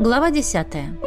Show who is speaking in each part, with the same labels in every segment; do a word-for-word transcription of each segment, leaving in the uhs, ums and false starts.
Speaker 1: Глава десятая.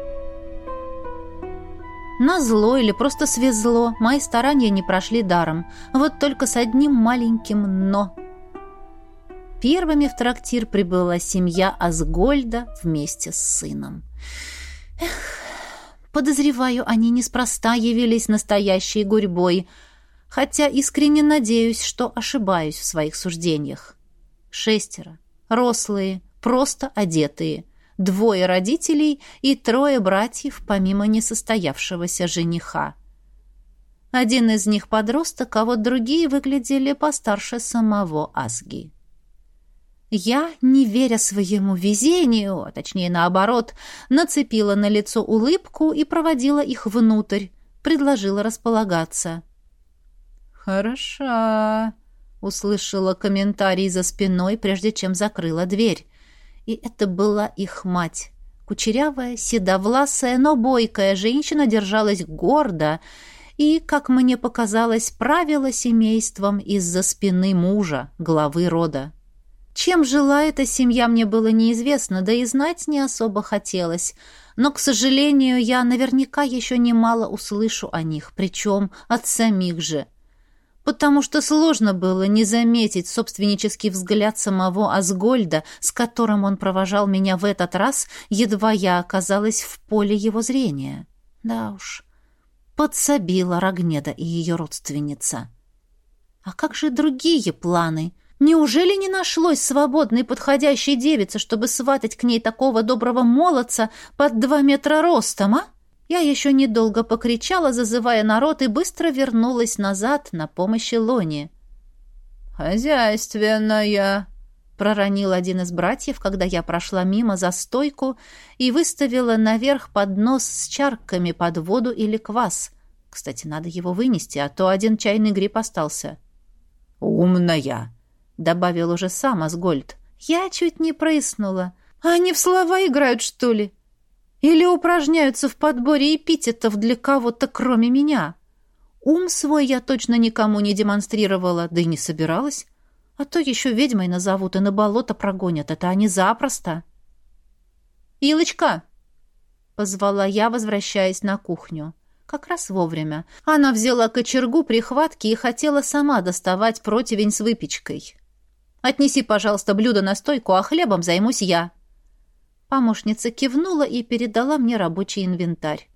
Speaker 1: Назло или просто свезло, мои старания не прошли даром. Вот только с одним маленьким «но». Первыми в трактир прибыла семья Асгольда вместе с сыном. Эх, подозреваю, они неспроста явились настоящей гурьбой, хотя искренне надеюсь, что ошибаюсь в своих суждениях. Шестеро, рослые, просто одетые, двое родителей и трое братьев, помимо несостоявшегося жениха. Один из них подросток, а вот другие выглядели постарше самого Асги. Я, не веря своему везению, а точнее наоборот, нацепила на лицо улыбку и проводила их внутрь, предложила располагаться. «Хороша», — услышала комментарий за спиной, прежде чем закрыла дверь. И это была их мать. Кучерявая, седовласая, но бойкая женщина держалась гордо и, как мне показалось, правила семейством из-за спины мужа, главы рода. Чем жила эта семья, мне было неизвестно, да и знать не особо хотелось. Но, к сожалению, я наверняка еще немало услышу о них, причем от самих же. Потому что сложно было не заметить собственнический взгляд самого Асгольда, с которым он провожал меня в этот раз, едва я оказалась в поле его зрения. Да уж, подсобила Рогнеда и ее родственница. А как же другие планы? Неужели не нашлось свободной подходящей девицы, чтобы сватать к ней такого доброго молодца под два метра ростом, а? Я еще недолго покричала, зазывая народ, и быстро вернулась назад на помощь Илоне. «Хозяйственная», — проронил один из братьев, когда я прошла мимо за стойку и выставила наверх поднос с чарками под воду или квас. Кстати, надо его вынести, а то один чайный гриб остался. «Умная», — добавил уже сам Асгольд. Я чуть не прыснула. «Они в слова играют, что ли? Или упражняются в подборе эпитетов для кого-то, кроме меня? Ум свой я точно никому не демонстрировала, да и не собиралась. А то еще ведьмой назовут и на болото прогонят. Это они запросто». «Илочка!» — позвала я, возвращаясь на кухню. Как раз вовремя. Она взяла кочергу прихватки и хотела сама доставать противень с выпечкой. «Отнеси, пожалуйста, блюдо на стойку, а хлебом займусь я». Помощница кивнула и передала мне рабочий инвентарь.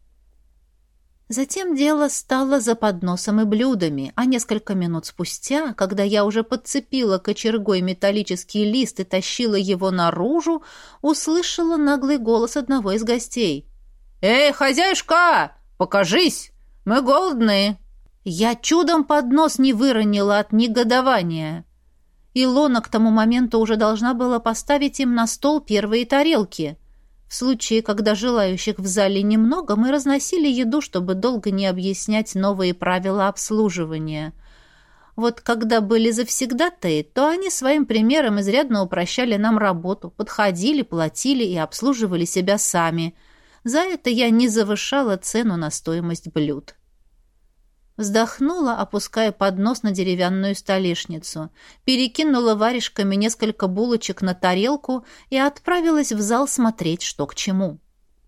Speaker 1: Затем дело стало за подносом и блюдами, а несколько минут спустя, когда я уже подцепила кочергой металлический лист и тащила его наружу, услышала наглый голос одного из гостей. «Эй, хозяюшка, покажись! Мы голодные!» Я чудом поднос не выронила от негодования. Илона к тому моменту уже должна была поставить им на стол первые тарелки. В случае, когда желающих в зале немного, мы разносили еду, чтобы долго не объяснять новые правила обслуживания. Вот когда были завсегдатаи, то они своим примером изрядно упрощали нам работу, подходили, платили и обслуживали себя сами. За это я не завышала цену на стоимость блюд. Вздохнула, опуская поднос на деревянную столешницу, перекинула варежками несколько булочек на тарелку и отправилась в зал смотреть, что к чему.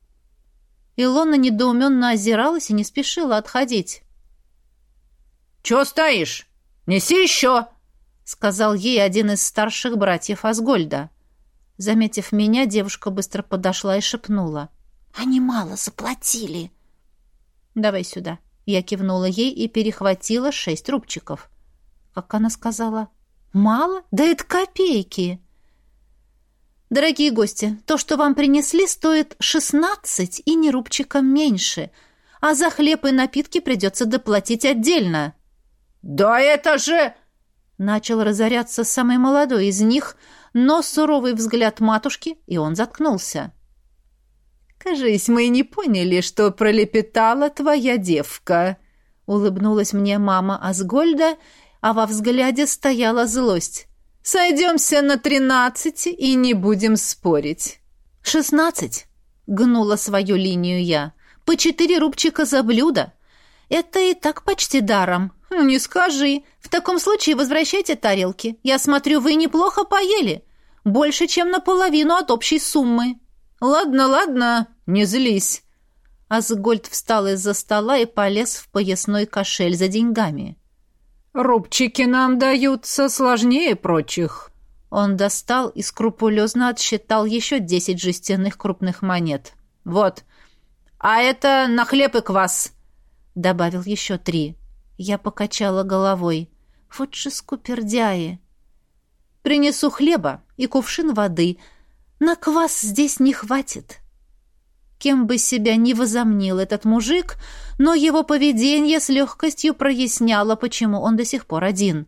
Speaker 1: Илона недоуменно озиралась и не спешила отходить. «Чего стоишь? Неси еще!» — сказал ей один из старших братьев Асгольда. Заметив меня, девушка быстро подошла и шепнула. «Они мало заплатили». «Давай сюда». Я кивнула ей и перехватила шесть рубчиков. Как она сказала? «Мало? Да это копейки!» «Дорогие гости, то, что вам принесли, стоит шестнадцать и ни рубчиком меньше, а за хлеб и напитки придется доплатить отдельно». «Да это же...» Начал разоряться самый молодой из них, но суровый взгляд матушки, и он заткнулся. «Кажись, мы не поняли, что пролепетала твоя девка», — улыбнулась мне мама Асгольда, а во взгляде стояла злость. «Сойдемся на тринадцать и не будем спорить». «Шестнадцать», — гнула свою линию я, — «по четыре рубчика за блюдо. Это и так почти даром». «Не скажи. В таком случае возвращайте тарелки. Я смотрю, вы неплохо поели. Больше, чем наполовину от общей суммы». «Ладно, ладно, не злись». Асгольд встал из-за стола и полез в поясной кошель за деньгами. «Рубчики нам даются сложнее прочих». Он достал и скрупулезно отсчитал еще десять жестяных крупных монет. «Вот, а это на хлеб и квас», — добавил еще три. Я покачала головой. «Вот же скупердяи!» «Принесу хлеба и кувшин воды. На квас здесь не хватит». Кем бы себя ни возомнил этот мужик, но его поведение с легкостью проясняло, почему он до сих пор один.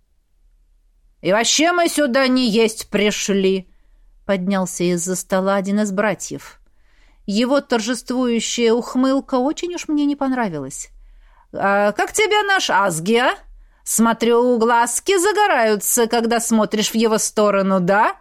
Speaker 1: «И вообще мы сюда не есть пришли!» — поднялся из-за стола один из братьев. Его торжествующая ухмылка очень уж мне не понравилась. «А как тебе наш Асги, а? Смотрю, глазки загораются, когда смотришь в его сторону, да?»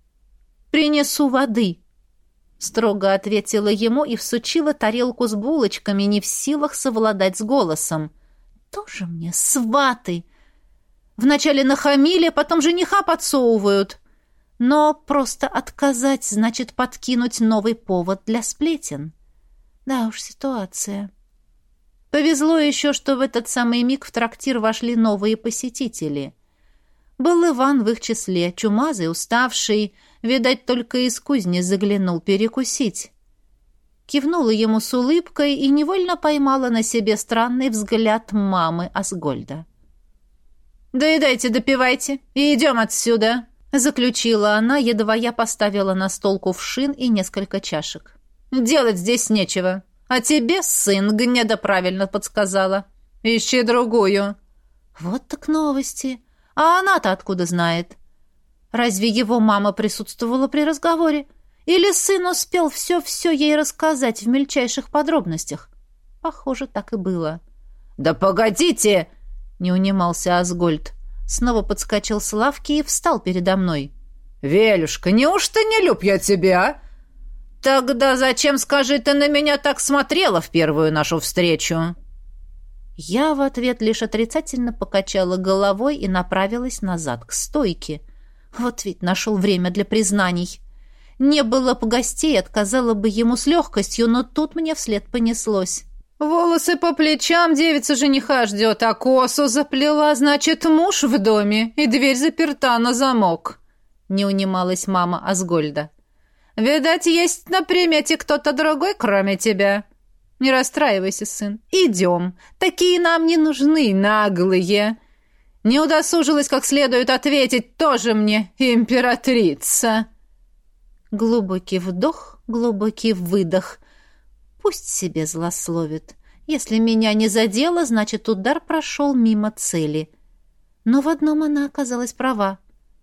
Speaker 1: «Принесу воды», — строго ответила ему и всучила тарелку с булочками, не в силах совладать с голосом. «Тоже мне сваты! Вначале нахамили, потом жениха подсовывают. Но просто отказать значит подкинуть новый повод для сплетен. Да уж, ситуация». Повезло еще, что в этот самый миг в трактир вошли новые посетители. Был Иван в их числе, чумазый, уставший, видать, только из кузни заглянул перекусить. Кивнула ему с улыбкой и невольно поймала на себе странный взгляд мамы Асгольда. «Доедайте, допивайте и идем отсюда», — заключила она, едва я поставила на стол кувшин и несколько чашек. «Делать здесь нечего. А тебе, сын, гнеда правильно подсказала. Ищи другую». «Вот так новости. А она-то откуда знает? Разве его мама присутствовала при разговоре? Или сын успел все-все ей рассказать в мельчайших подробностях?» Похоже, так и было. «Да погодите!» — не унимался Асгольд. Снова подскочил с лавки и встал передо мной. «Велюшка, неужто не люб я тебя? Тогда зачем, скажи, ты на меня так смотрела в первую нашу встречу?» Я в ответ лишь отрицательно покачала головой и направилась назад к стойке. Вот ведь нашел время для признаний. Не было бы гостей, отказала бы ему с легкостью, но тут мне вслед понеслось. «Волосы по плечам девица жениха ждет, а косу заплела, значит, муж в доме, и дверь заперта на замок», — не унималась мама Асгольда. «Видать, есть на примете кто-то другой, кроме тебя. Не расстраивайся, сын. Идем. Такие нам не нужны, наглые. Не удосужилась как следует ответить, тоже мне императрица». Глубокий вдох, глубокий выдох. Пусть себе злословит. Если меня не задело, значит, удар прошел мимо цели. Но в одном она оказалась права.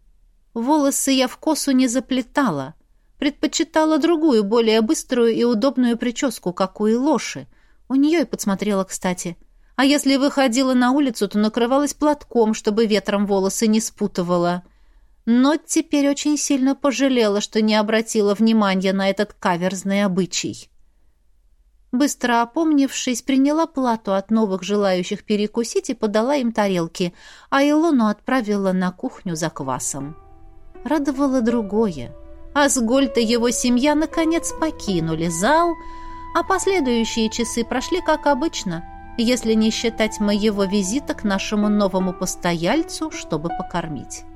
Speaker 1: Волосы я в косу не заплетала. Предпочитала другую, более быструю и удобную прическу, как у Илоши. У нее и подсмотрела, кстати. А если выходила на улицу, то накрывалась платком, чтобы ветром волосы не спутывала. Но теперь очень сильно пожалела, что не обратила внимания на этот каверзный обычай. Быстро опомнившись, приняла плату от новых желающих перекусить и подала им тарелки, а Илону отправила на кухню за квасом. Радовало другое. Асгольд и его семья наконец покинули зал, а последующие часы прошли как обычно, если не считать моего визита к нашему новому постояльцу, чтобы покормить.